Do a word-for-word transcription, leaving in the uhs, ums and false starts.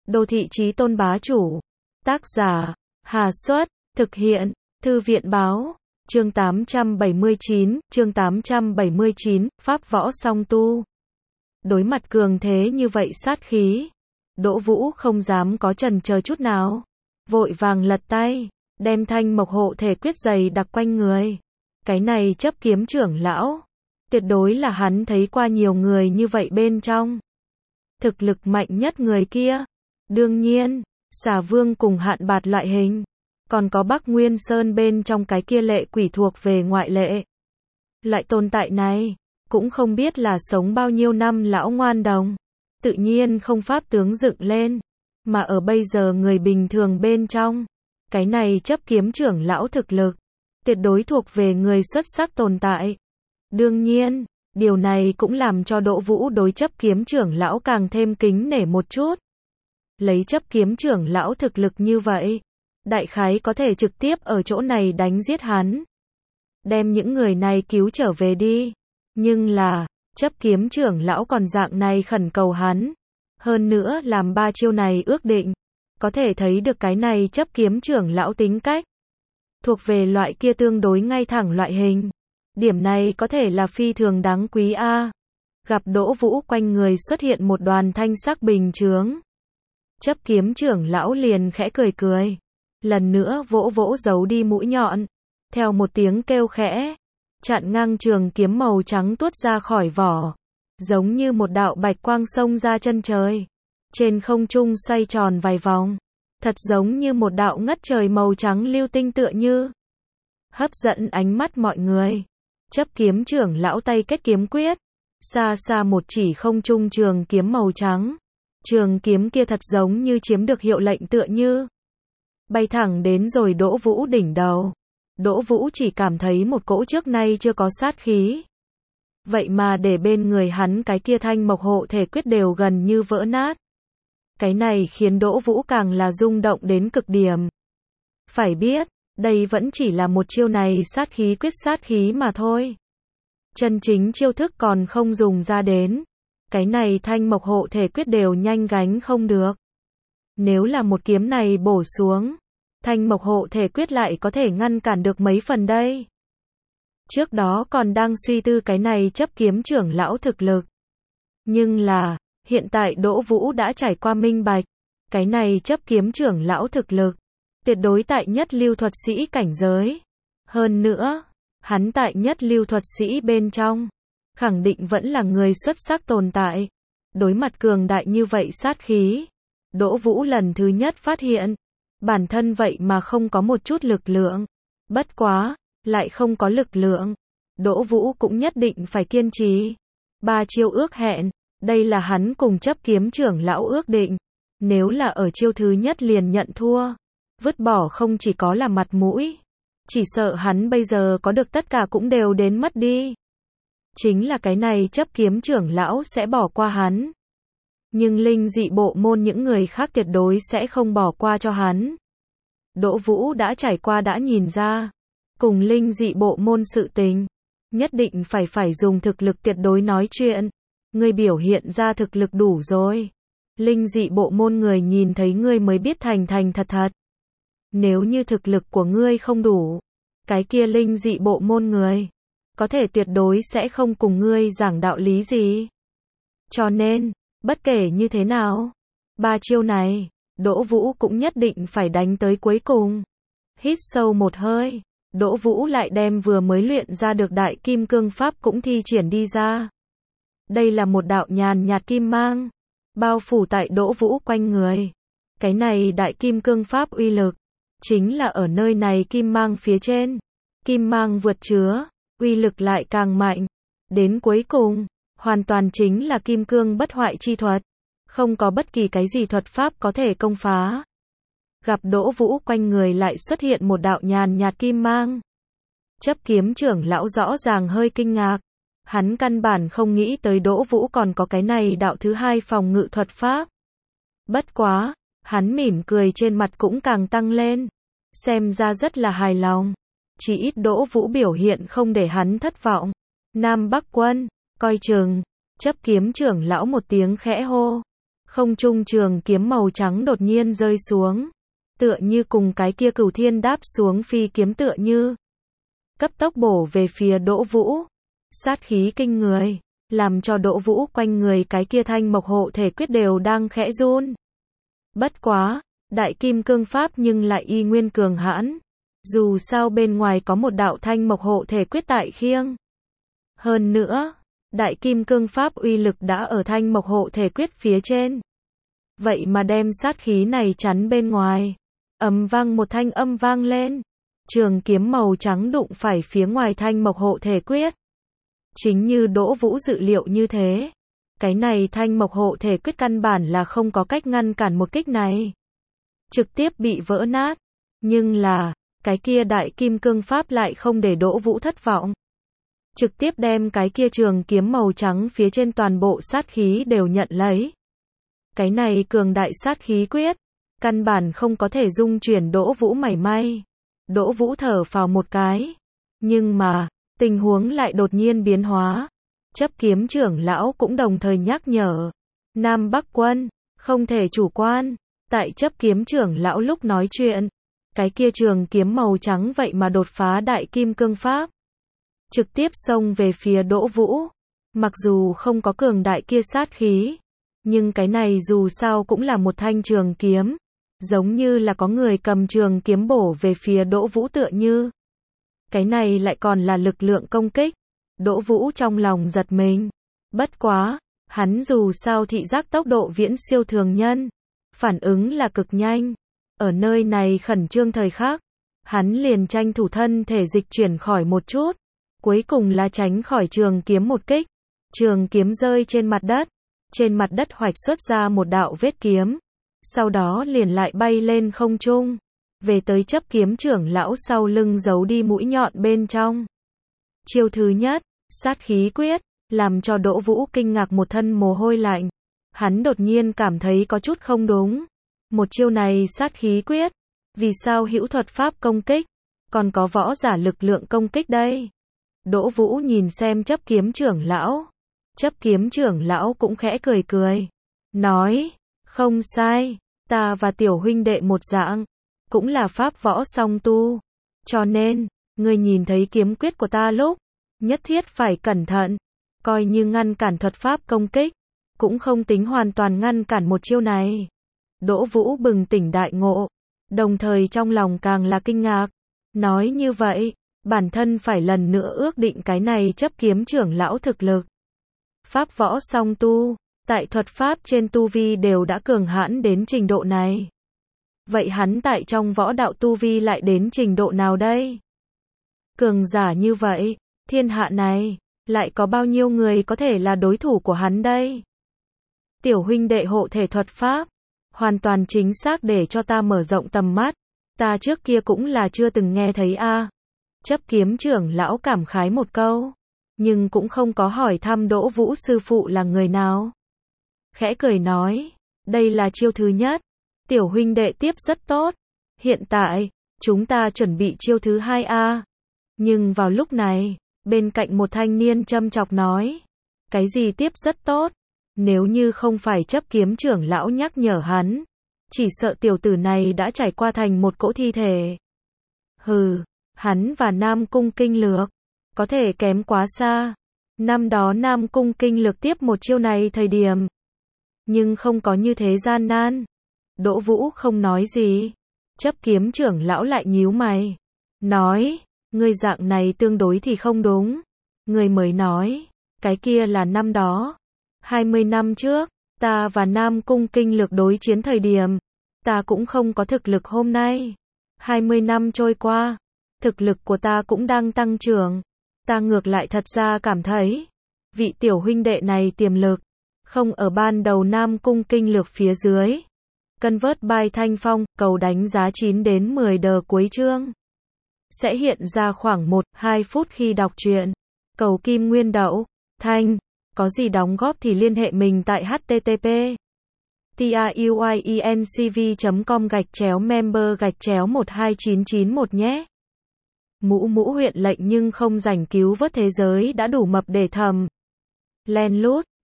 Đô thị chí tôn bá chủ. Tác giả, Hà Xuất, thực hiện, Thư viện báo, chương tám trăm bảy mươi chín, chương tám trăm bảy mươi chín, Pháp võ song tu. Đối mặt cường thế như vậy sát khí, Đỗ Vũ không dám có chần chờ chút nào. Vội vàng lật tay, đem thanh mộc hộ thể quyết dày đặc quanh người. Cái này chấp kiếm trưởng lão, tuyệt đối là hắn thấy qua nhiều người như vậy bên trong. Thực lực mạnh nhất người kia. Đương nhiên, Xà Vương cùng Hạn Bạt loại hình. Còn có Bắc Nguyên Sơn bên trong cái kia lệ quỷ thuộc về ngoại lệ. Loại tồn tại này, cũng không biết là sống bao nhiêu năm lão ngoan đồng. Tự nhiên không pháp tướng dựng lên. Mà ở bây giờ người bình thường bên trong, cái này chấp kiếm trưởng lão thực lực, tuyệt đối thuộc về người xuất sắc tồn tại. Đương nhiên, điều này cũng làm cho Đỗ Vũ đối chấp kiếm trưởng lão càng thêm kính nể một chút. Lấy chấp kiếm trưởng lão thực lực như vậy, đại khái có thể trực tiếp ở chỗ này đánh giết hắn. Đem những người này cứu trở về đi. Nhưng là, chấp kiếm trưởng lão còn dạng này khẩn cầu hắn. Hơn nữa làm ba chiêu này ước định. Có thể thấy được cái này chấp kiếm trưởng lão tính cách. Thuộc về loại kia tương đối ngay thẳng loại hình. Điểm này có thể là phi thường đáng quý a. Gặp Đỗ Vũ quanh người xuất hiện một đoàn thanh sắc bình chướng. Chấp kiếm trưởng lão liền khẽ cười cười. Lần nữa vỗ vỗ giấu đi mũi nhọn. Theo một tiếng kêu khẽ. Chặn ngang trường kiếm màu trắng tuốt ra khỏi vỏ. Giống như một đạo bạch quang xông ra chân trời. Trên không trung xoay tròn vài vòng. Thật giống như một đạo ngất trời màu trắng lưu tinh tựa như. Hấp dẫn ánh mắt mọi người. Chấp kiếm trưởng lão tay kết kiếm quyết. Xa xa một chỉ không trung trường kiếm màu trắng. Trường kiếm kia thật giống như chiếm được hiệu lệnh tựa như. Bay thẳng đến rồi Đỗ Vũ đỉnh đầu. Đỗ Vũ chỉ cảm thấy một cỗ trước nay chưa có sát khí. Vậy mà để bên người hắn cái kia thanh mộc hộ thể quyết đều gần như vỡ nát. Cái này khiến Đỗ Vũ càng là rung động đến cực điểm. Phải biết, đây vẫn chỉ là một chiêu này sát khí quyết sát khí mà thôi. Chân chính chiêu thức còn không dùng ra đến. Cái này thanh mộc hộ thể quyết đều nhanh gánh không được. Nếu là một kiếm này bổ xuống, thanh mộc hộ thể quyết lại có thể ngăn cản được mấy phần đây. Trước đó còn đang suy tư cái này chấp kiếm trưởng lão thực lực. Nhưng là, hiện tại Đỗ Vũ đã trải qua minh bạch. Cái này chấp kiếm trưởng lão thực lực, tuyệt đối tại nhất lưu thuật sĩ cảnh giới. Hơn nữa, hắn tại nhất lưu thuật sĩ bên trong, khẳng định vẫn là người xuất sắc tồn tại. Đối mặt cường đại như vậy sát khí, Đỗ Vũ lần thứ nhất phát hiện, bản thân vậy mà không có một chút lực lượng. Bất quá, lại không có lực lượng. Đỗ Vũ cũng nhất định phải kiên trì. Ba chiêu ước hẹn, đây là hắn cùng chấp kiếm trưởng lão ước định. Nếu là ở chiêu thứ nhất liền nhận thua, vứt bỏ không chỉ có là mặt mũi. Chỉ sợ hắn bây giờ có được tất cả cũng đều đến mất đi. Chính là cái này chấp kiếm trưởng lão sẽ bỏ qua hắn. Nhưng linh dị bộ môn những người khác tuyệt đối sẽ không bỏ qua cho hắn. Đỗ Vũ đã trải qua đã nhìn ra. Cùng linh dị bộ môn sự tình, nhất định phải phải dùng thực lực tuyệt đối nói chuyện. Ngươi biểu hiện ra thực lực đủ rồi. Linh dị bộ môn người nhìn thấy ngươi mới biết thành thành thật thật. Nếu như thực lực của ngươi không đủ, cái kia linh dị bộ môn người, có thể tuyệt đối sẽ không cùng ngươi giảng đạo lý gì. Cho nên, bất kể như thế nào, ba chiêu này, Đỗ Vũ cũng nhất định phải đánh tới cuối cùng. Hít sâu một hơi, Đỗ Vũ lại đem vừa mới luyện ra được đại kim cương pháp cũng thi triển đi ra. Đây là một đạo nhàn nhạt kim mang, bao phủ tại Đỗ Vũ quanh người. Cái này đại kim cương pháp uy lực, chính là ở nơi này kim mang phía trên. Kim mang vượt chứa, uy lực lại càng mạnh. Đến cuối cùng, hoàn toàn chính là kim cương bất hoại chi thuật. Không có bất kỳ cái gì thuật pháp có thể công phá. Gặp Đỗ Vũ quanh người lại xuất hiện một đạo nhàn nhạt kim mang. Chấp kiếm trưởng lão rõ ràng hơi kinh ngạc. Hắn căn bản không nghĩ tới Đỗ Vũ còn có cái này đạo thứ hai phòng ngự thuật pháp. Bất quá, hắn mỉm cười trên mặt cũng càng tăng lên. Xem ra rất là hài lòng. Chỉ ít Đỗ Vũ biểu hiện không để hắn thất vọng. Nam Bắc quân, coi chừng. Chấp kiếm trưởng lão một tiếng khẽ hô. Không trung trường kiếm màu trắng đột nhiên rơi xuống, tựa như cùng cái kia Cửu Thiên đáp xuống phi kiếm tựa như, cấp tốc bổ về phía Đỗ Vũ. Sát khí kinh người, làm cho Đỗ Vũ quanh người cái kia thanh mộc hộ thể quyết đều đang khẽ run. Bất quá, đại kim cương pháp nhưng lại y nguyên cường hãn. Dù sao bên ngoài có một đạo thanh mộc hộ thể quyết tại khiêng. Hơn nữa, đại kim cương pháp uy lực đã ở thanh mộc hộ thể quyết phía trên. Vậy mà đem sát khí này chắn bên ngoài. Ầm vang một thanh âm vang lên. Trường kiếm màu trắng đụng phải phía ngoài thanh mộc hộ thể quyết. Chính như Đỗ Vũ dự liệu như thế. Cái này thanh mộc hộ thể quyết căn bản là không có cách ngăn cản một kích này. Trực tiếp bị vỡ nát. Nhưng là, cái kia đại kim cương pháp lại không để Đỗ Vũ thất vọng. Trực tiếp đem cái kia trường kiếm màu trắng phía trên toàn bộ sát khí đều nhận lấy. Cái này cường đại sát khí quyết, căn bản không có thể dung chuyển Đỗ Vũ mảy may. Đỗ Vũ thở phào một cái. Nhưng mà, tình huống lại đột nhiên biến hóa. Chấp kiếm trưởng lão cũng đồng thời nhắc nhở. Nam Bắc quân, không thể chủ quan. Tại chấp kiếm trưởng lão lúc nói chuyện, cái kia trường kiếm màu trắng vậy mà đột phá đại kim cương pháp. Trực tiếp xông về phía Đỗ Vũ. Mặc dù không có cường đại kia sát khí, nhưng cái này dù sao cũng là một thanh trường kiếm. Giống như là có người cầm trường kiếm bổ về phía Đỗ Vũ tựa như. Cái này lại còn là lực lượng công kích. Đỗ Vũ trong lòng giật mình. Bất quá, hắn dù sao thị giác tốc độ viễn siêu thường nhân. Phản ứng là cực nhanh. Ở nơi này khẩn trương thời khắc, hắn liền tranh thủ thân thể dịch chuyển khỏi một chút. Cuối cùng là tránh khỏi trường kiếm một kích. Trường kiếm rơi trên mặt đất. Trên mặt đất hoạch xuất ra một đạo vết kiếm. Sau đó liền lại bay lên không trung. Về tới chấp kiếm trưởng lão sau lưng giấu đi mũi nhọn bên trong. Chiêu thứ nhất, sát khí quyết, làm cho Đỗ Vũ kinh ngạc một thân mồ hôi lạnh. Hắn đột nhiên cảm thấy có chút không đúng. Một chiêu này sát khí quyết, vì sao hữu thuật pháp công kích, còn có võ giả lực lượng công kích đây? Đỗ Vũ nhìn xem chấp kiếm trưởng lão. Chấp kiếm trưởng lão cũng khẽ cười cười. Nói, không sai, ta và tiểu huynh đệ một dạng, cũng là pháp võ song tu. Cho nên, ngươi nhìn thấy kiếm quyết của ta lúc, nhất thiết phải cẩn thận. Coi như ngăn cản thuật pháp công kích, cũng không tính hoàn toàn ngăn cản một chiêu này. Đỗ Vũ bừng tỉnh đại ngộ, đồng thời trong lòng càng là kinh ngạc. Nói như vậy, bản thân phải lần nữa ước định cái này chấp kiếm trưởng lão thực lực. Pháp võ song tu, tại thuật pháp trên tu vi đều đã cường hãn đến trình độ này. Vậy hắn tại trong võ đạo tu vi lại đến trình độ nào đây? Cường giả như vậy, thiên hạ này, lại có bao nhiêu người có thể là đối thủ của hắn đây? Tiểu huynh đệ hộ thể thuật pháp, hoàn toàn chính xác để cho ta mở rộng tầm mắt. Ta trước kia cũng là chưa từng nghe thấy a. À. Chấp kiếm trưởng lão cảm khái một câu, nhưng cũng không có hỏi thăm Đỗ Vũ sư phụ là người nào. Khẽ cười nói, đây là chiêu thứ nhất, tiểu huynh đệ tiếp rất tốt. Hiện tại, chúng ta chuẩn bị chiêu thứ hai a. À. Nhưng vào lúc này, bên cạnh một thanh niên châm chọc nói, cái gì tiếp rất tốt? Nếu như không phải chấp kiếm trưởng lão nhắc nhở hắn, chỉ sợ tiểu tử này đã trải qua thành một cỗ thi thể. Hừ, hắn và Nam Cung Kinh Lược, có thể kém quá xa. Năm đó Nam Cung Kinh Lược tiếp một chiêu này thời điểm, nhưng không có như thế gian nan. Đỗ Vũ không nói gì. Chấp kiếm trưởng lão lại nhíu mày. Nói, ngươi dạng này tương đối thì không đúng. Người mới nói, cái kia là năm đó. hai mươi năm trước, ta và Nam Cung Kinh Lược đối chiến thời điểm, ta cũng không có thực lực hôm nay. hai mươi năm trôi qua, thực lực của ta cũng đang tăng trưởng. Ta ngược lại thật ra cảm thấy, vị tiểu huynh đệ này tiềm lực, không ở ban đầu Nam Cung Kinh Lược phía dưới. Cân vớt bài thanh phong, cầu đánh giá chín đến mười đờ cuối chương. Sẽ hiện ra khoảng một đến hai phút khi đọc truyện. Cầu kim nguyên đậu, thanh. Có gì đóng góp thì liên hệ mình tại http truyencv chấm com gạch chéo member gạch chéo một hai chín chín một nhé. Mũ mũ huyện lệnh nhưng không rảnh cứu vớt thế giới đã đủ mập để thầm. Len lút.